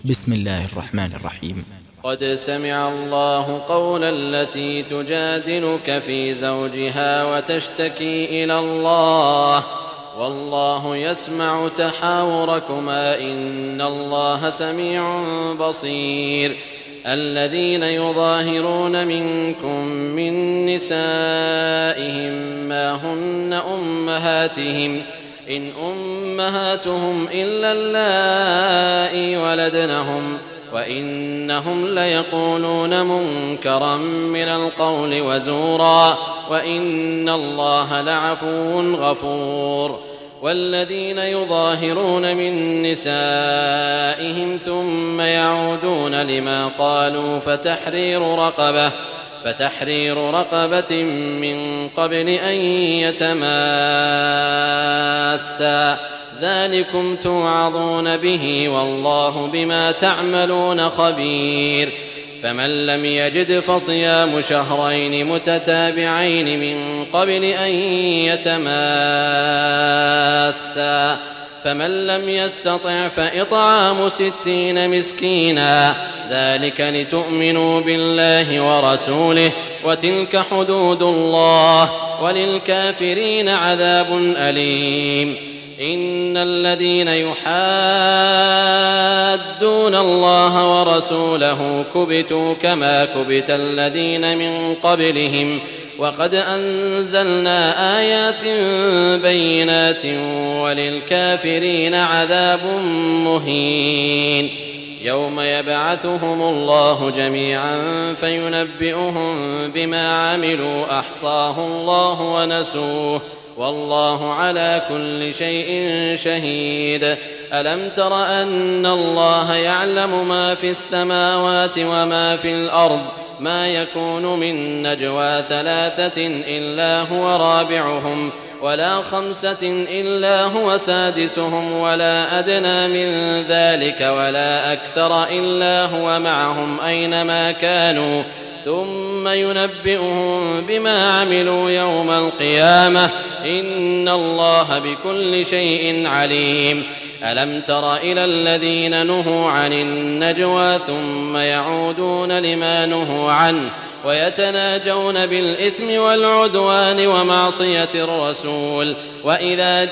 بسم الله الرحمن الرحيم. قد سمع الله قول التي تجادلك في زوجها وتشتكي إلى الله والله يسمع تحاوركما إن الله سميع بصير. الذين يظاهرون منكم من نسائهم ما هن أمهاتهم إن أمهاتهم إلا اللائي ولدنهم وإنهم ليقولون منكرا من القول وزورا وإن الله لعفو غفور. والذين يظاهرون من نسائهم ثم يعودون لما قالوا فتحرير رقبة من قبل أن يتماسا ذلكم توعظون به والله بما تعملون خبير. فمن لم يجد فصيام شهرين متتابعين من قبل أن يتماسا فمن لم يستطع فإطعام 60 مسكينا ذلك لتؤمنوا بالله ورسوله وتلك حدود الله وللكافرين عذاب أليم. إن الذين يحادون الله ورسوله كبتوا كما كبت الذين من قبلهم وقد أنزلنا آيات بينات وللكافرين عذاب مهين. يوم يبعثهم الله جميعا فينبئهم بما عملوا أحصاه الله ونسوه والله على كل شيء شهيد. ألم تر أن الله يعلم ما في السماوات وما في الأرض ما يكون من نجوى 3 إلا هو رابعهم ولا 5 إلا هو سادسهم ولا أدنى من ذلك ولا أكثر إلا هو معهم أينما كانوا ثم ينبئهم بما عملوا يوم القيامة إن الله بكل شيء عليم. ألم تر إلى الذين نهوا عن النجوى ثم يعودون لما نهوا عنه ويتناجون بالإثم والعدوان ومعصية الرسول وإذا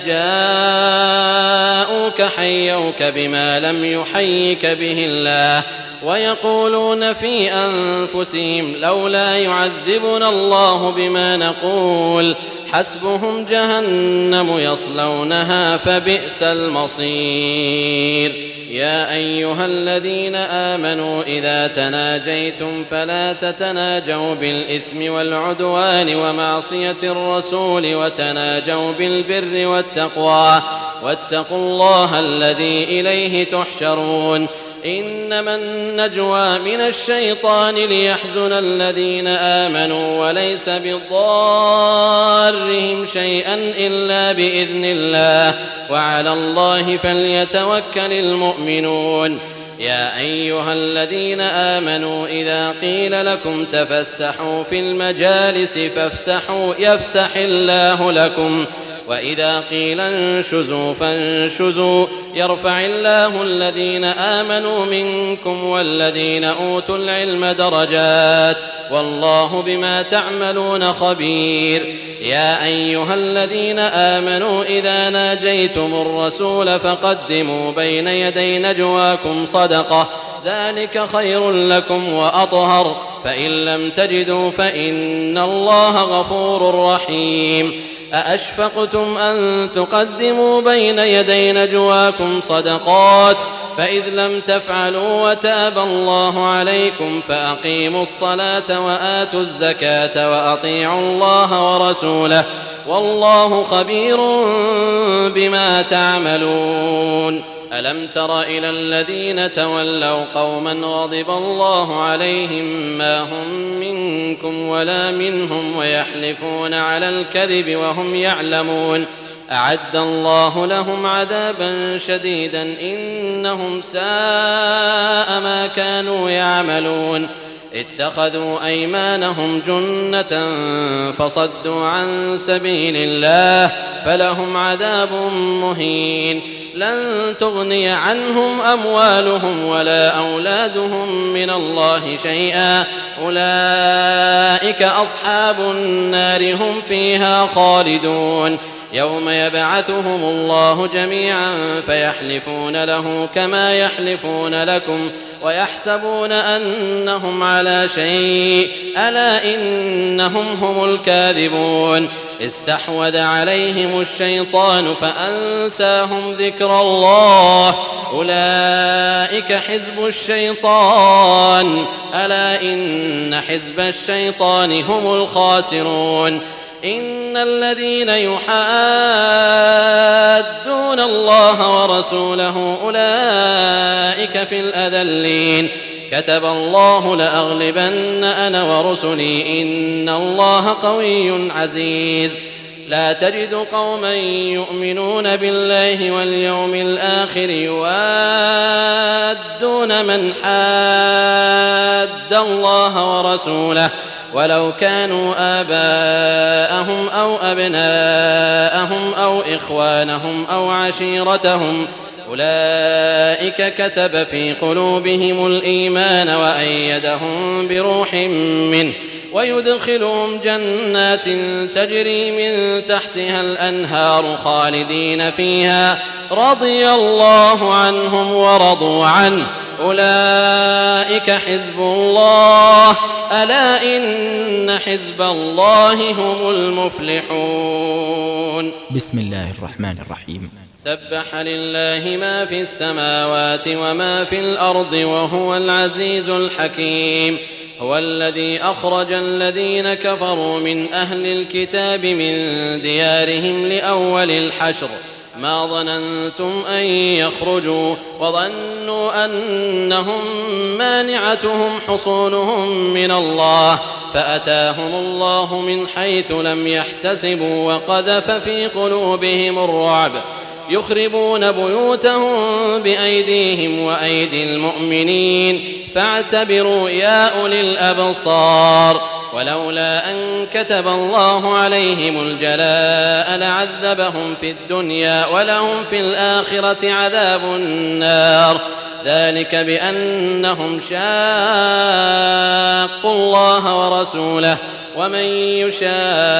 جاءوك حيوك بما لم يحيك به الله ويقولون في أنفسهم لولا يعذبنا الله بما نقول حسبهم جهنم يصلونها فبئس المصير. يا أيها الذين آمنوا إذا تناجيتم فلا تتناجوا بالإثم والعدوان ومعصية الرسول وتناجوا بالبر والتقوى واتقوا الله الذي إليه تحشرون. إنما النجوى من الشيطان ليحزن الذين آمنوا وليس بضارهم شيئا إلا بإذن الله وعلى الله فليتوكل المؤمنون. يا أيها الذين آمنوا إذا قيل لكم تفسحوا في المجالس فافسحوا يفسح الله لكم وإذا قيل انشزوا فانشزوا يرفع الله الذين آمنوا منكم والذين أوتوا العلم درجات والله بما تعملون خبير. يا أيها الذين آمنوا إذا ناجيتم الرسول فقدموا بين يدي نجواكم صدقة ذلك خير لكم وأطهر فإن لم تجدوا فإن الله غفور رحيم. أأشفقتم أن تقدموا بين يدي نجواكم صدقات فإذ لم تفعلوا وتاب الله عليكم فأقيموا الصلاة وآتوا الزكاة وأطيعوا الله ورسوله والله خبير بما تعملون. ألم تر إلى الذين تولوا قوما غضب الله عليهم ما هم منكم ولا منهم ويحلفون على الكذب وهم يعلمون أعد الله لهم عذابا شديدا إنهم ساء ما كانوا يعملون. اتخذوا أيمانهم جنة فصدوا عن سبيل الله فلهم عذاب مهين. لن تغني عنهم أموالهم ولا أولادهم من الله شيئا أولئك أصحاب النار هم فيها خالدون يوم يبعثهم الله جميعا فيحلفون له كما يحلفون لكم ويحسبون أنهم على شيء ألا إنهم هم الكاذبون استحوذ عليهم الشيطان فأنساهم ذكر الله أولئك حزب الشيطان ألا إن حزب الشيطان هم الخاسرون إن الذين يحادون الله ورسوله أولئك في الأذلين كتب الله لأغلبن أنا ورسلي إن الله قوي عزيز لا تجد قوما يؤمنون بالله واليوم الآخر يوادون من حاد الله ورسوله ولو كانوا آباءهم أو أبناءهم أو إخوانهم أو عشيرتهم أولئك كتب في قلوبهم الإيمان وأيدهم بروح منه ويدخلهم جنات تجري من تحتها الأنهار خالدين فيها رضي الله عنهم ورضوا عنه أولئك حزب الله ألا إن حزب الله هم المفلحون بسم الله الرحمن الرحيم سبح لله ما في السماوات وما في الأرض وهو العزيز الحكيم هو الذي أخرج الذين كفروا من أهل الكتاب من ديارهم لأول الحشر ما ظننتم أن يخرجوا وظنوا أنهم مانعتهم حصونهم من الله فأتاهم الله من حيث لم يحتسبوا وقذف في قلوبهم الرعب يخربون بيوتهم بأيديهم وأيدي المؤمنين فاعتبروا يا أولي الأبصار ولولا أن كتب الله عليهم الجلاء لعذبهم في الدنيا ولهم في الآخرة عذاب النار ذلك بأنهم شاقوا الله ورسوله ومن يشاق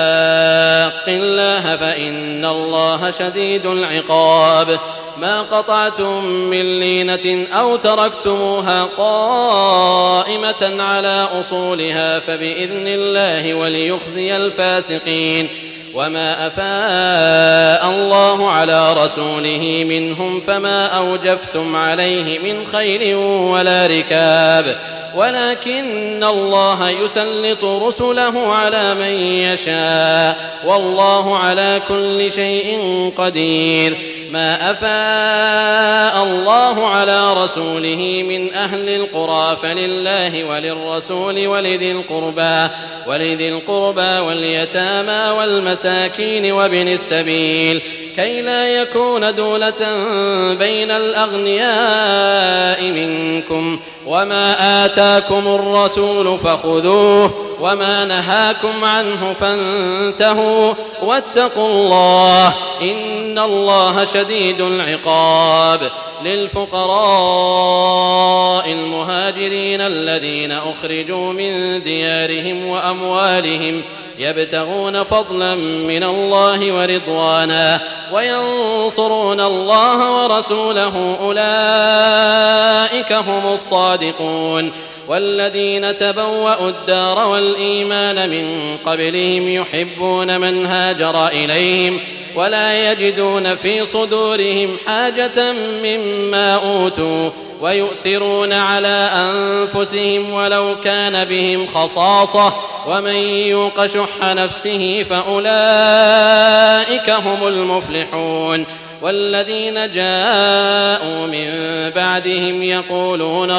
الله فإن الله شديد العقاب ما قطعتم من لينة أو تركتموها قائمة على أصولها فبإذن الله وليخزي الفاسقين وما أفاء الله على رسوله منهم فما أوجفتم عليه من خيل ولا ركاب ولكن الله يسلط رسله على من يشاء والله على كل شيء قدير ما أفاء الله على رسوله من أهل القرى فلله وللرسول ولذي القربى واليتامى والمساكين وابن السبيل كي لا يكون دولة بين الأغنياء منكم وما آتاكم الرسول فخذوه وما نهاكم عنه فانتهوا واتقوا الله إن الله شديد العقاب للفقراء المهاجرين الذين أخرجوا من ديارهم وأموالهم يبتغون فضلا من الله ورضوانا وينصرون الله ورسوله أولئك هم الصادقون والذين تبوأوا الدار والإيمان من قبلهم يحبون من هاجر إليهم ولا يجدون في صدورهم حاجة مما أوتوا ويؤثرون على أنفسهم ولو كان بهم خصاصة ومن يوق شح نفسه فأولئك هم المفلحون والذين جاءوا من بعدهم يقولون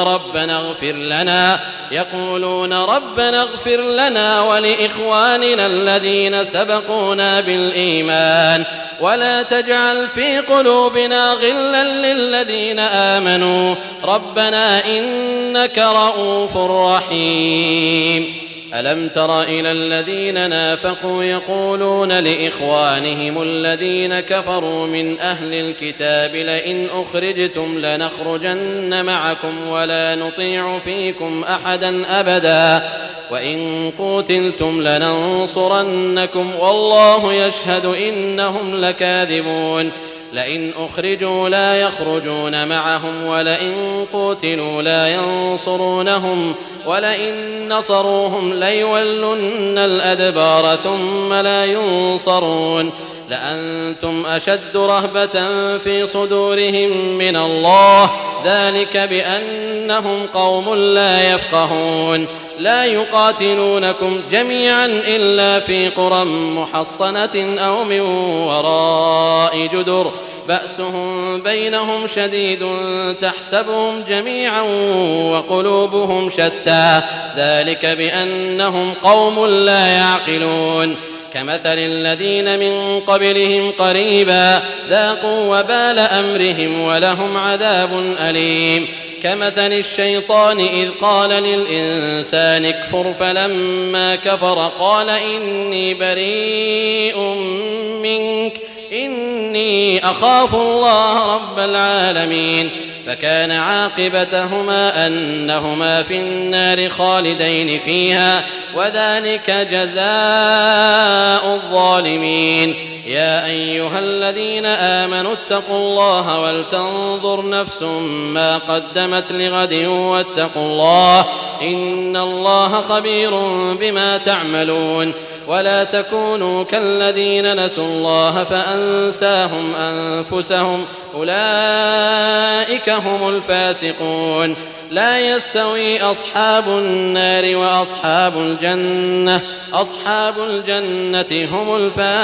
ربنا اغفر لنا ولإخواننا الذين سبقونا بالإيمان ولا تجعل في قلوبنا غلا للذين آمنوا ربنا إنك رؤوف رحيم ألم تر إلى الذين نافقوا يقولون لإخوانهم الذين كفروا من أهل الكتاب لئن أخرجتم لنخرجن معكم ولا نطيع فيكم أحدا أبدا وإن قوتلتم لننصرنكم والله يشهد إنهم لكاذبون لئن أخرجوا لا يخرجون معهم ولئن قوتلوا لا ينصرونهم ولئن نصروهم ليولن الأدبار ثم لا ينصرون لأنتم أشد رهبة في صدورهم من الله ذلك بأنهم قوم لا يفقهون لا يقاتلونكم جميعا إلا في قرى محصنة أو من وراء جدر بأسهم بينهم شديد تحسبهم جميعا وقلوبهم شتى ذلك بأنهم قوم لا يعقلون كمثل الذين من قبلهم قريبا ذاقوا وبال أمرهم ولهم عذاب أليم كمثل الشيطان إذ قال للإنسان اكفر فلما كفر قال إني بريء منك إني أخاف الله رب العالمين فكان عاقبتهما أنهما في النار خالدين فيها وذلك جزاء الظالمين يا أيها الذين آمنوا اتقوا الله ولتنظر نفس ما قدمت لغد واتقوا الله إن الله خبير بما تعملون ولا تكونوا كالذين نسوا الله فأنساهم أنفسهم أولئك هم الفاسقون لا يستوي أصحاب النار وأصحاب الجنة أصحاب الجنة هم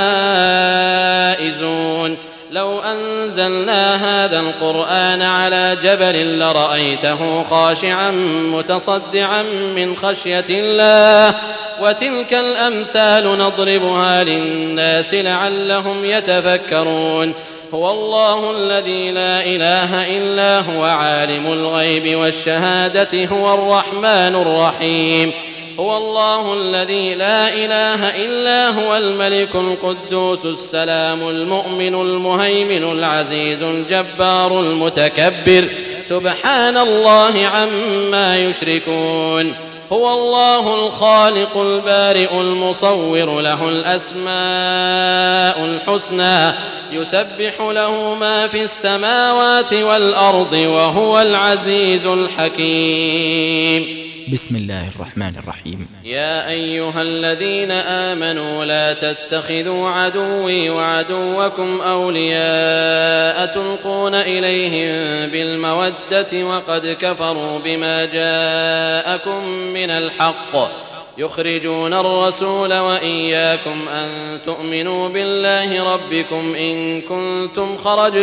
الفائزون لو أنزلنا هذا القرآن على جبل لرأيته خاشعا متصدعا من خشية الله وتلك الأمثال نضربها للناس لعلهم يتفكرون هو الله الذي لا إله إلا هو عالم الغيب والشهادة هو الرحمن الرحيم هو الله الذي لا إله إلا هو الملك القدوس السلام المؤمن المهيمن العزيز الجبار المتكبر سبحان الله عما يشركون هو الله الخالق البارئ المصور له الأسماء الحسنى يسبح له ما في السماوات والأرض وهو العزيز الحكيم بسم الله الرحمن الرحيم يا أيها الذين آمنوا لا تتخذوا عدوي وعدوكم أولياء تلقون إليهم بالمودة وقد كفروا بما جاءكم من الحق يخرجون الرسول وإياكم أن تؤمنوا بالله ربكم إن كنتم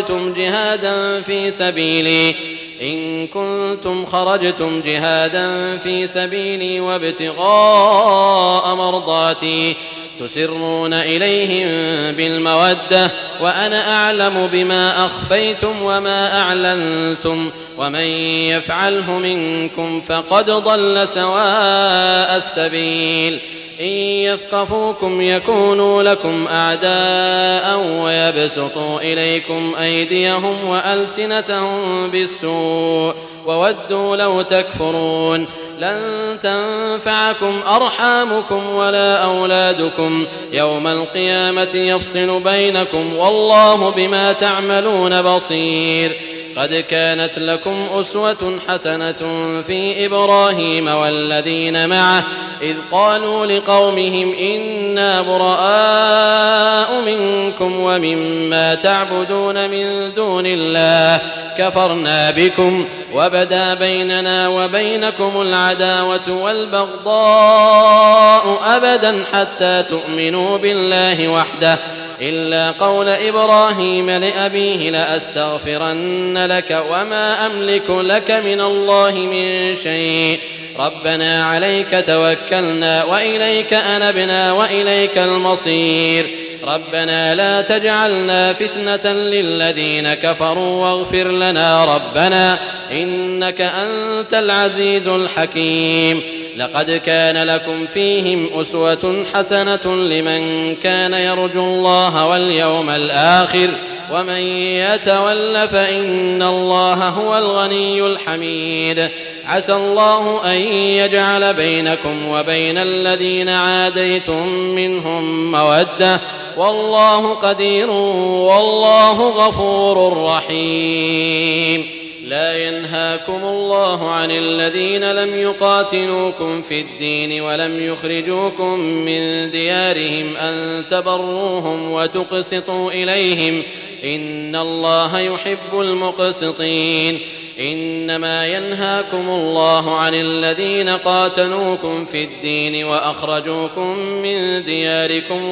خرجتم جهادا في سبيلي وابتغاء مرضاتي تسرون إليهم بالمودة وأنا أعلم بما أخفيتم وما أعلنتم ومن يفعله منكم فقد ضل سواء السبيل إن يثقفوكم يكونوا لكم أعداء ويبسطوا إليكم أيديهم وألسنتهم بالسوء وودوا لو تكفرون لن تنفعكم أرحامكم ولا أولادكم يوم القيامة يفصل بينكم والله بما تعملون بصير قد كانت لكم أسوة حسنة في إبراهيم والذين معه إذ قالوا لقومهم إنا براء منكم ومما تعبدون من دون الله كفرنا بكم وبدا بيننا وبينكم العداوة والبغضاء أبدا حتى تؤمنوا بالله وحده إلا قول إبراهيم لأبيه لأستغفرن لك وما أملك لك من الله من شيء ربنا عليك توكلنا وإليك أنبنا وإليك المصير ربنا لا تجعلنا فتنة للذين كفروا واغفر لنا ربنا إنك أنت العزيز الحكيم لقد كان لكم فيهم أسوة حسنة لمن كان يرجو الله واليوم الآخر ومن يتول فإن الله هو الغني الحميد. عسى الله أن يجعل بينكم وبين الذين عاديتم منهم مودة والله قدير والله غفور رحيم. لا ينهاكم الله عن الذين لم يقاتلوكم في الدين ولم يخرجوكم من ديارهم أن تبروهم وتقسطوا إليهم إن الله يحب المقسطين. إنما ينهاكم الله عن الذين قاتلوكم في الدين وأخرجوكم من دياركم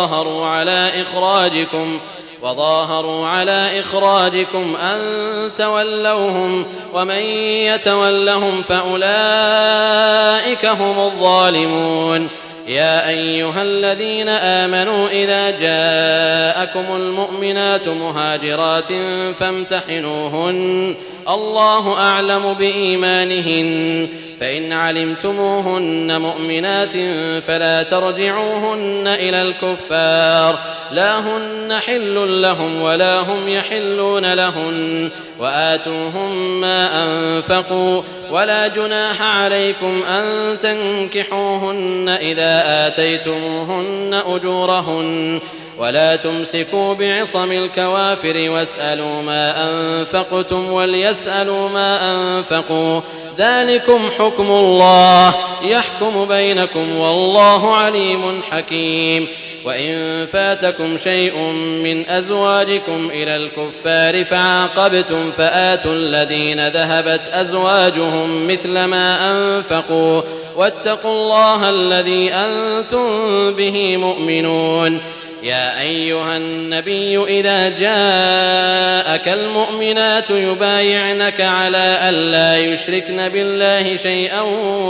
وظاهروا على إخراجكم أن تولوهم ومن يتولهم فأولئك هم الظالمون. يا أيها الذين آمنوا إذا جاءكم المؤمنات مهاجرات فامتحنوهن الله أعلم بإيمانهن فإن علمتموهن مؤمنات فلا ترجعوهن إلى الكفار لا هن حل لهم ولا هم يحلون لهن وآتوهم ما أنفقوا ولا جناح عليكم أن تنكحوهن إذا آتيتموهن أجورهن ولا تمسكوا بعصم الكوافر واسألوا ما أنفقتم وليسألوا ما أنفقوا ذلكم حكم الله يحكم بينكم والله عليم حكيم. وإن فاتكم شيء من أزواجكم إلى الكفار فعاقبتم فآتوا الذين ذهبت أزواجهم مثل ما أنفقوا واتقوا الله الذي أنتم به مؤمنون. يا أيها النبي إذا جاءك المؤمنات يبايعنك على ألا يشركن بالله شيئا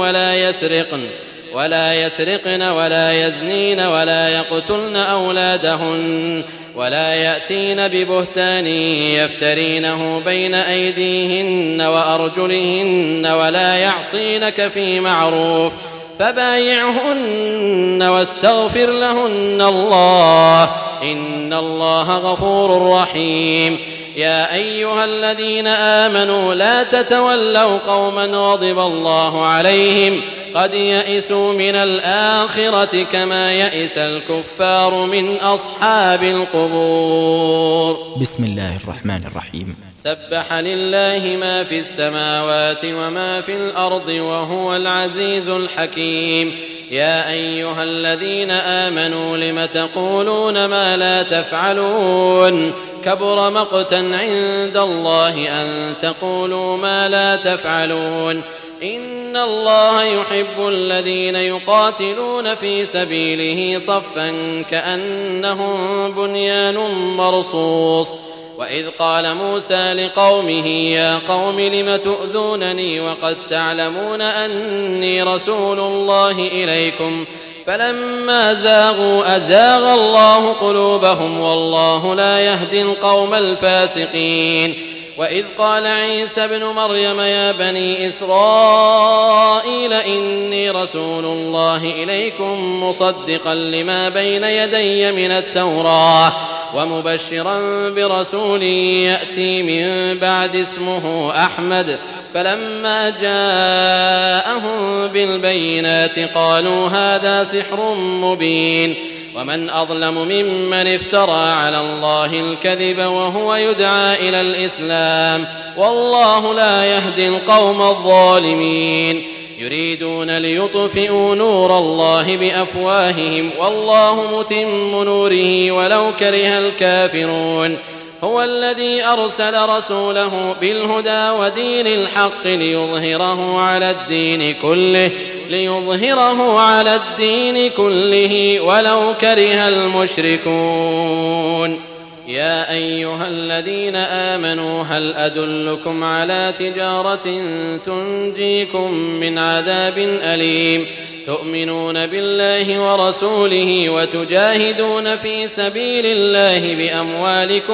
ولا يسرقن ولا يزنين ولا يقتلن أولادهن ولا يأتين ببهتان يفترينه بين أيديهن وأرجلهن ولا يعصينك في معروف فبايعهن واستغفر لهن الله إن الله غفور رحيم. يا أيها الذين آمنوا لا تتولوا قوما غضب الله عليهم قد يئسوا من الآخرة كما يئس الكفار من أصحاب القبور. بسم الله الرحمن الرحيم. سبح لله ما في السماوات وما في الأرض وهو العزيز الحكيم. يا أيها الذين آمنوا لم تقولون ما لا تفعلون كبر مقتا عند الله أن تقولوا ما لا تفعلون. إن الله يحب الذين يقاتلون في سبيله صفا كأنهم بنيان مرصوص. وإذ قال موسى لقومه يا قوم لم تؤذونني وقد تعلمون أني رسول الله إليكم فلما زاغوا أزاغ الله قلوبهم والله لا يهدي القوم الفاسقين. وإذ قال عيسى ابن مريم يا بني إسرائيل إني رسول الله إليكم مصدقا لما بين يدي من التوراة ومبشرا برسول يأتي من بعد اسمه أحمد فلما جاءهم بالبينات قالوا هذا سحر مبين. ومن أظلم ممن افترى على الله الكذب وهو يدعى إلى الإسلام والله لا يهدي القوم الظالمين. يريدون ليطفئوا نور الله بأفواههم والله متم نوره ولو كره الكافرون. هو الذي أرسل رسوله بالهدى ودين الحق ليظهره على الدين كله ولو كره المشركون. يا أيها الذين آمنوا هل أدلكم على تجارة تنجيكم من عذاب أليم تؤمنون بالله ورسوله وتجاهدون في سبيل الله بأموالكم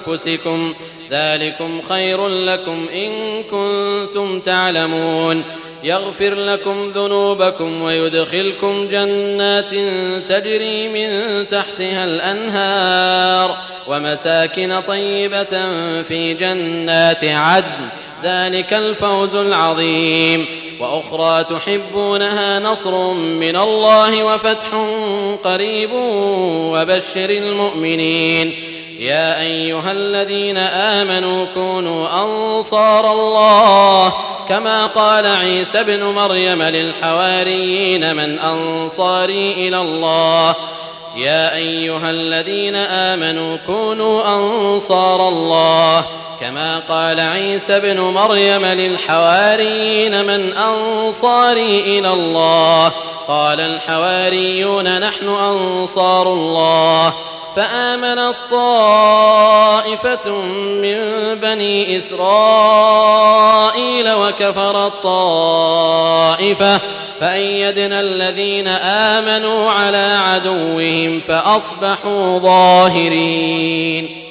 وأنفسكم ذلكم خير لكم إن كنتم تعلمون. يغفر لكم ذنوبكم ويدخلكم جنات تجري من تحتها الأنهار ومساكن طيبة في جنات عدن، ذلك الفوز العظيم. وأخرى تحبونها نصر من الله وفتح قريب وبشر المؤمنين. يا أيها الذين آمنوا كونوا أنصار الله كما قال عيسى ابن مريم للحواريين من أنصاري إلى الله. يا أيها الذين آمنوا كونوا أنصار الله كما قال عيسى ابن مريم للحواريين من أنصاري إلى الله. قال الحواريون نحن أنصار الله. فآمنت طائفة من بني إسرائيل وكفرت طائفة فأيدنا الذين آمنوا على عدوهم فأصبحوا ظاهرين.